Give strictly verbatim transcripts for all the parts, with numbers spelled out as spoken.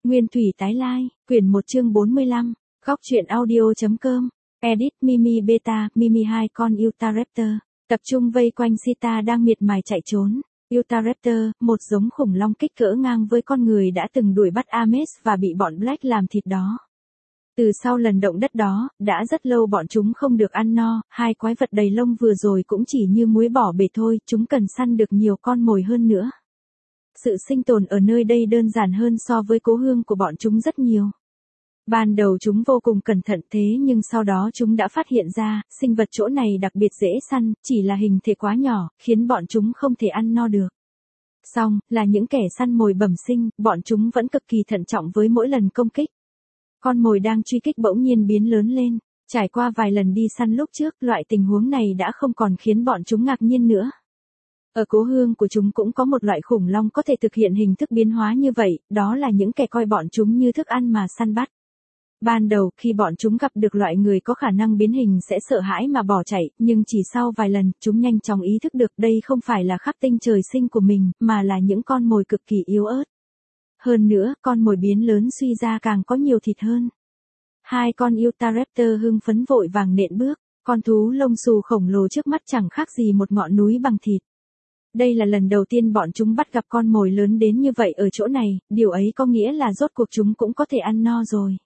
Nguyên thủy tái lai, quyển một chương bốn mươi lăm, góc truyện audio.com, edit Mimi Beta, Mimi hai con Utahraptor, tập trung vây quanh Cheetah đang miệt mài chạy trốn. Utahraptor, một giống khủng long kích cỡ ngang với con người đã từng đuổi bắt Hermes và bị bọn Black làm thịt đó. Từ sau lần động đất đó, đã rất lâu bọn chúng không được ăn no, hai quái vật đầy lông vừa rồi cũng chỉ như muối bỏ bể thôi, chúng cần săn được nhiều con mồi hơn nữa. Sự sinh tồn ở nơi đây đơn giản hơn so với cố hương của bọn chúng rất nhiều. Ban đầu chúng vô cùng cẩn thận thế nhưng sau đó chúng đã phát hiện ra, sinh vật chỗ này đặc biệt dễ săn, chỉ là hình thể quá nhỏ, khiến bọn chúng không thể ăn no được. Song, là những kẻ săn mồi bẩm sinh, bọn chúng vẫn cực kỳ thận trọng với mỗi lần công kích. Con mồi đang truy kích bỗng nhiên biến lớn lên, trải qua vài lần đi săn lúc trước, loại tình huống này đã không còn khiến bọn chúng ngạc nhiên nữa. Ở cố hương của chúng cũng có một loại khủng long có thể thực hiện hình thức biến hóa như vậy, đó là những kẻ coi bọn chúng như thức ăn mà săn bắt. Ban đầu, khi bọn chúng gặp được loại người có khả năng biến hình sẽ sợ hãi mà bỏ chạy, nhưng chỉ sau vài lần, chúng nhanh chóng ý thức được đây không phải là khắc tinh trời sinh của mình, mà là những con mồi cực kỳ yếu ớt. Hơn nữa, con mồi biến lớn suy ra càng có nhiều thịt hơn. Hai con Utahraptor hưng phấn vội vàng nện bước, con thú lông xù khổng lồ trước mắt chẳng khác gì một ngọn núi bằng thịt. Đây là lần đầu tiên bọn chúng bắt gặp con mồi lớn đến như vậy ở chỗ này, điều ấy có nghĩa là rốt cuộc chúng cũng có thể ăn no rồi.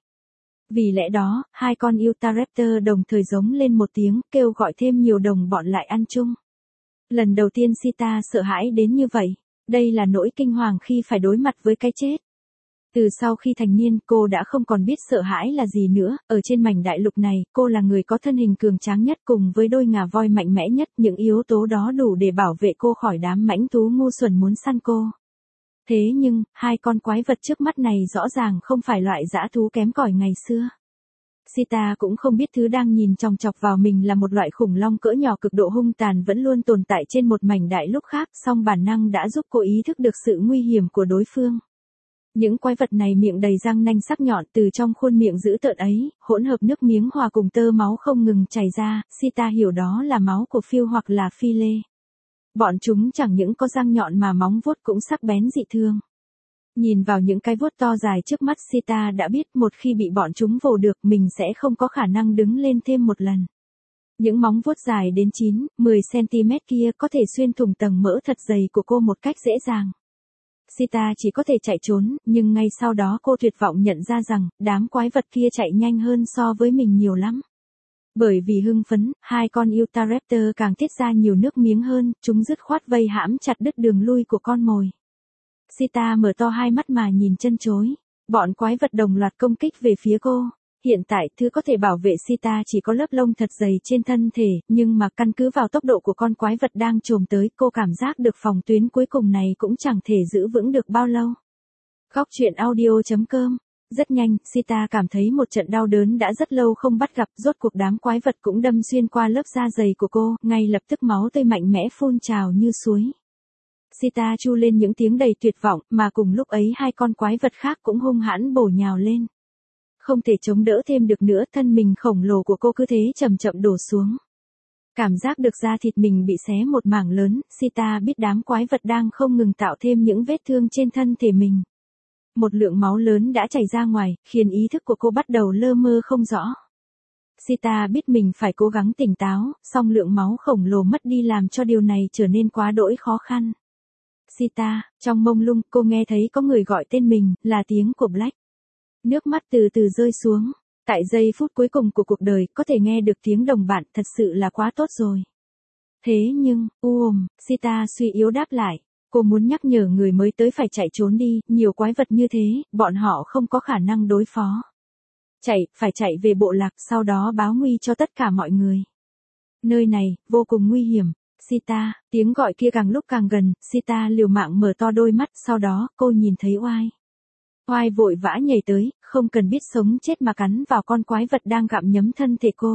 Vì lẽ đó, hai con Utahraptor đồng thời giống lên một tiếng, kêu gọi thêm nhiều đồng bọn lại ăn chung. Lần đầu tiên Cheetah sợ hãi đến như vậy, đây là nỗi kinh hoàng khi phải đối mặt với cái chết. Từ sau khi thành niên, cô đã không còn biết sợ hãi là gì nữa, ở trên mảnh đại lục này, cô là người có thân hình cường tráng nhất cùng với đôi ngà voi mạnh mẽ nhất, những yếu tố đó đủ để bảo vệ cô khỏi đám mãnh thú ngu xuẩn muốn săn cô. Thế nhưng, hai con quái vật trước mắt này rõ ràng không phải loại dã thú kém cỏi ngày xưa. Cheetah cũng không biết thứ đang nhìn chòng chọc vào mình là một loại khủng long cỡ nhỏ cực độ hung tàn vẫn luôn tồn tại trên một mảnh đại lục khác, song bản năng đã giúp cô ý thức được sự nguy hiểm của đối phương. Những quái vật này miệng đầy răng nanh sắc nhọn, từ trong khuôn miệng dữ tợn ấy, hỗn hợp nước miếng hòa cùng tơ máu không ngừng chảy ra, Cheetah hiểu đó là máu của Phil hoặc là Phi Lê. Bọn chúng chẳng những có răng nhọn mà móng vuốt cũng sắc bén dị thường. Nhìn vào những cái vuốt to dài trước mắt, Cheetah đã biết một khi bị bọn chúng vồ được mình sẽ không có khả năng đứng lên thêm một lần. Những móng vuốt dài đến chín, mười xăng-ti-mét kia có thể xuyên thủng tầng mỡ thật dày của cô một cách dễ dàng. Cheetah chỉ có thể chạy trốn, nhưng ngay sau đó cô tuyệt vọng nhận ra rằng, đám quái vật kia chạy nhanh hơn so với mình nhiều lắm. Bởi vì hưng phấn, hai con Utahraptor càng tiết ra nhiều nước miếng hơn, chúng dứt khoát vây hãm chặt đứt đường lui của con mồi. Cheetah mở to hai mắt mà nhìn chân chối. Bọn quái vật đồng loạt công kích về phía cô. Hiện tại, thứ có thể bảo vệ Cheetah chỉ có lớp lông thật dày trên thân thể, nhưng mà căn cứ vào tốc độ của con quái vật đang chồm tới, cô cảm giác được phòng tuyến cuối cùng này cũng chẳng thể giữ vững được bao lâu. Góc truyện audio.com. Rất nhanh, Cheetah cảm thấy một trận đau đớn đã rất lâu không bắt gặp, rốt cuộc đám quái vật cũng đâm xuyên qua lớp da dày của cô, ngay lập tức máu tươi mạnh mẽ phun trào như suối. Cheetah chu lên những tiếng đầy tuyệt vọng, mà cùng lúc ấy hai con quái vật khác cũng hung hãn bổ nhào lên. Không thể chống đỡ thêm được nữa, thân mình khổng lồ của cô cứ thế chậm chậm đổ xuống. Cảm giác được da thịt mình bị xé một mảng lớn, Cheetah biết đám quái vật đang không ngừng tạo thêm những vết thương trên thân thể mình. Một lượng máu lớn đã chảy ra ngoài, khiến ý thức của cô bắt đầu lơ mơ không rõ. Cheetah biết mình phải cố gắng tỉnh táo, song lượng máu khổng lồ mất đi làm cho điều này trở nên quá đỗi khó khăn. Cheetah, trong mông lung, cô nghe thấy có người gọi tên mình, là tiếng của Black. Nước mắt từ từ rơi xuống. Tại giây phút cuối cùng của cuộc đời, có thể nghe được tiếng đồng bạn thật sự là quá tốt rồi. Thế nhưng, uồm, Cheetah suy yếu đáp lại. Cô muốn nhắc nhở người mới tới phải chạy trốn đi, nhiều quái vật như thế, bọn họ không có khả năng đối phó. Chạy, phải chạy về bộ lạc, sau đó báo nguy cho tất cả mọi người. Nơi này, vô cùng nguy hiểm. Cheetah, tiếng gọi kia càng lúc càng gần, Cheetah liều mạng mở to đôi mắt, sau đó, cô nhìn thấy oai. Oai vội vã nhảy tới, không cần biết sống chết mà cắn vào con quái vật đang gặm nhấm thân thể cô.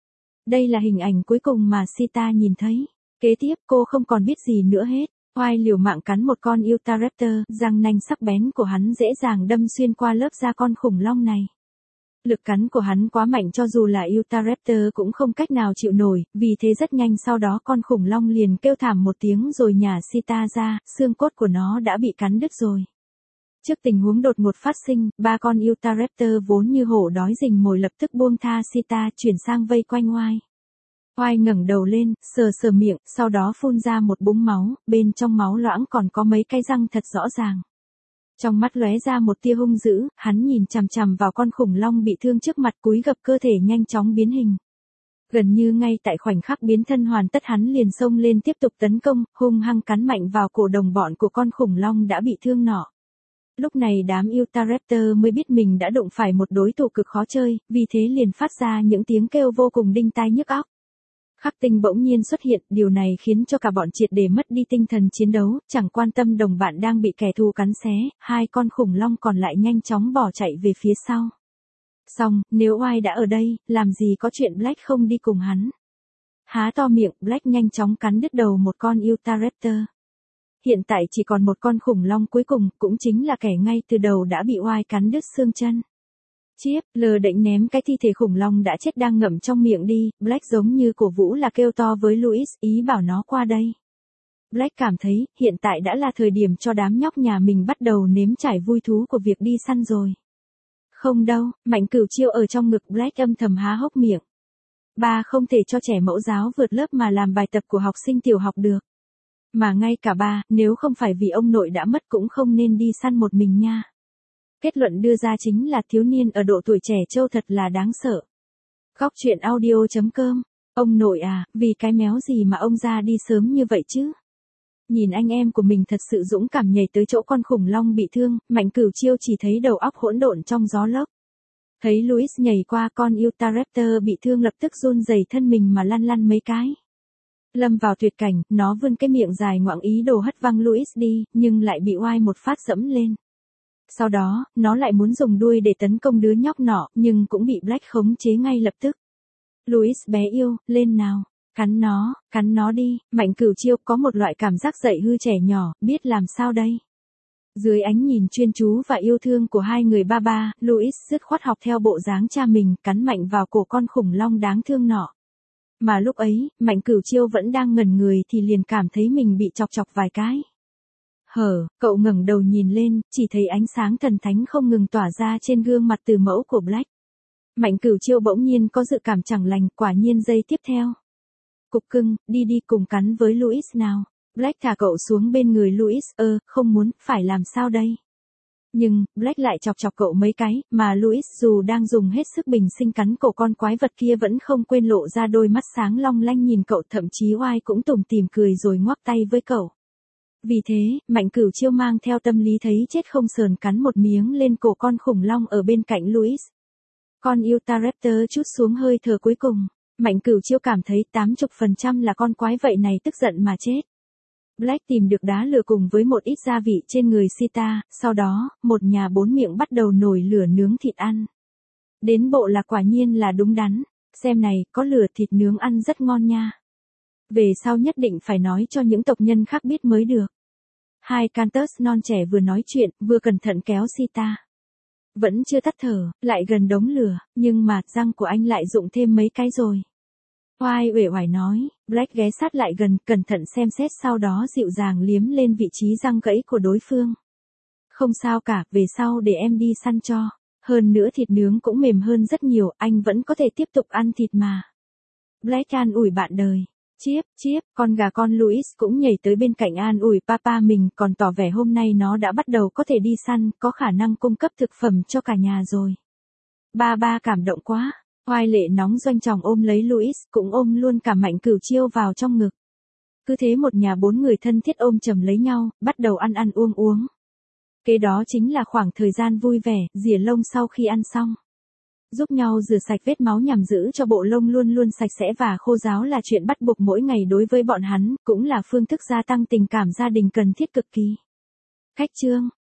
Đây là hình ảnh cuối cùng mà Cheetah nhìn thấy. Kế tiếp, cô không còn biết gì nữa hết. Oai liều mạng cắn một con Utahraptor, răng nanh sắc bén của hắn dễ dàng đâm xuyên qua lớp da con khủng long này. Lực cắn của hắn quá mạnh cho dù là Utahraptor cũng không cách nào chịu nổi, vì thế rất nhanh sau đó con khủng long liền kêu thảm một tiếng rồi nhả Cheetah ra, xương cốt của nó đã bị cắn đứt rồi. Trước tình huống đột ngột phát sinh, ba con Utah Raptor vốn như hổ đói rình mồi lập tức buông tha Cheetah chuyển sang vây quanh oai. Oai ngẩng đầu lên, sờ sờ miệng, sau đó phun ra một búng máu, bên trong máu loãng còn có mấy cái răng thật rõ ràng. Trong mắt lóe ra một tia hung dữ, hắn nhìn chằm chằm vào con khủng long bị thương trước mặt, cúi gập cơ thể nhanh chóng biến hình. Gần như ngay tại khoảnh khắc biến thân hoàn tất, hắn liền xông lên tiếp tục tấn công, hung hăng cắn mạnh vào cổ đồng bọn của con khủng long đã bị thương nọ. Lúc này đám Utah Raptor mới biết mình đã đụng phải một đối thủ cực khó chơi, vì thế liền phát ra những tiếng kêu vô cùng đinh tai nhức óc. Khắc tinh bỗng nhiên xuất hiện, điều này khiến cho cả bọn triệt để mất đi tinh thần chiến đấu, chẳng quan tâm đồng bạn đang bị kẻ thù cắn xé, hai con khủng long còn lại nhanh chóng bỏ chạy về phía sau. Xong, nếu oai đã ở đây, làm gì có chuyện Black không đi cùng hắn. Há to miệng, Black nhanh chóng cắn đứt đầu một con Utah Raptor. Hiện tại chỉ còn một con khủng long cuối cùng, cũng chính là kẻ ngay từ đầu đã bị oai cắn đứt xương chân. Chiếp, lờ định ném cái thi thể khủng long đã chết đang ngậm trong miệng đi, Black giống như cổ vũ là kêu to với Louis, ý bảo nó qua đây. Black cảm thấy, hiện tại đã là thời điểm cho đám nhóc nhà mình bắt đầu nếm trải vui thú của việc đi săn rồi. Không đâu, Mạnh Cửu Chiêu ở trong ngực Black âm thầm há hốc miệng. Ba không thể cho trẻ mẫu giáo vượt lớp mà làm bài tập của học sinh tiểu học được. Mà ngay cả ba, nếu không phải vì ông nội đã mất cũng không nên đi săn một mình nha. Kết luận đưa ra chính là thiếu niên ở độ tuổi trẻ trâu thật là đáng sợ. Góc truyện audio chấm com. Ông nội à, vì cái méo gì mà ông ra đi sớm như vậy chứ? Nhìn anh em của mình thật sự dũng cảm nhảy tới chỗ con khủng long bị thương, Mạnh Cửu Chiêu chỉ thấy đầu óc hỗn độn trong gió lốc. Thấy Louis nhảy qua con Utah Raptor bị thương lập tức run rẩy thân mình mà lăn lăn mấy cái. Lâm vào tuyệt cảnh, nó vươn cái miệng dài ngoạng ý đồ hất văng Louis đi, nhưng lại bị oai một phát dẫm lên. Sau đó, nó lại muốn dùng đuôi để tấn công đứa nhóc nọ, nhưng cũng bị Black khống chế ngay lập tức. Louis bé yêu, lên nào, cắn nó, cắn nó đi. Mạnh Cửu Chiêu có một loại cảm giác dạy hư trẻ nhỏ, biết làm sao đây. Dưới ánh nhìn chuyên chú và yêu thương của hai người ba ba, Louis dứt khoát học theo bộ dáng cha mình, cắn mạnh vào cổ con khủng long đáng thương nọ. Mà lúc ấy, Mạnh Cửu Chiêu vẫn đang ngẩn người thì liền cảm thấy mình bị chọc chọc vài cái. Hở, cậu ngẩng đầu nhìn lên, chỉ thấy ánh sáng thần thánh không ngừng tỏa ra trên gương mặt từ mẫu của Black. Mạnh Cửu Chiêu bỗng nhiên có dự cảm chẳng lành, quả nhiên giây tiếp theo. Cục cưng, đi đi cùng cắn với Louis nào. Black thả cậu xuống bên người Louis, ơ, không muốn, phải làm sao đây? Nhưng, Black lại chọc chọc cậu mấy cái, mà Louis dù đang dùng hết sức bình sinh cắn cổ con quái vật kia vẫn không quên lộ ra đôi mắt sáng long lanh nhìn cậu, thậm chí oai cũng tủm tỉm cười rồi ngoắc tay với cậu. Vì thế, Mạnh Cửu Chiêu mang theo tâm lý thấy chết không sờn cắn một miếng lên cổ con khủng long ở bên cạnh Louis. Con Utah Raptor trút xuống hơi thở cuối cùng. Mạnh Cửu Chiêu cảm thấy tám mươi phần trăm là con quái vậy này tức giận mà chết. Black tìm được đá lửa cùng với một ít gia vị trên người Cheetah, sau đó, một nhà bốn miệng bắt đầu nổi lửa nướng thịt ăn. Đến bộ là quả nhiên là đúng đắn, xem này, có lửa thịt nướng ăn rất ngon nha. Về sau nhất định phải nói cho những tộc nhân khác biết mới được. Hai Cantus non trẻ vừa nói chuyện, vừa cẩn thận kéo Cheetah. Vẫn chưa tắt thở, lại gần đống lửa, nhưng mà răng của anh lại rụng thêm mấy cái rồi. Oai uể oải nói, Black ghé sát lại gần, cẩn thận xem xét sau đó dịu dàng liếm lên vị trí răng gãy của đối phương. Không sao cả, về sau để em đi săn cho. Hơn nữa thịt nướng cũng mềm hơn rất nhiều, anh vẫn có thể tiếp tục ăn thịt mà. Black an ủi bạn đời. Chiếp, chiếp, con gà con Louis cũng nhảy tới bên cạnh an ủi papa mình, còn tỏ vẻ hôm nay nó đã bắt đầu có thể đi săn, có khả năng cung cấp thực phẩm cho cả nhà rồi. Ba ba cảm động quá. Oai lệ nóng doanh tròng ôm lấy Louis, cũng ôm luôn cả Mạnh Cửu Chiêu vào trong ngực. Cứ thế một nhà bốn người thân thiết ôm chầm lấy nhau, bắt đầu ăn ăn uống uống. Kế đó chính là khoảng thời gian vui vẻ, rỉa lông sau khi ăn xong. Giúp nhau rửa sạch vết máu nhằm giữ cho bộ lông luôn luôn sạch sẽ và khô ráo là chuyện bắt buộc mỗi ngày đối với bọn hắn, cũng là phương thức gia tăng tình cảm gia đình cần thiết cực kỳ. Khách chương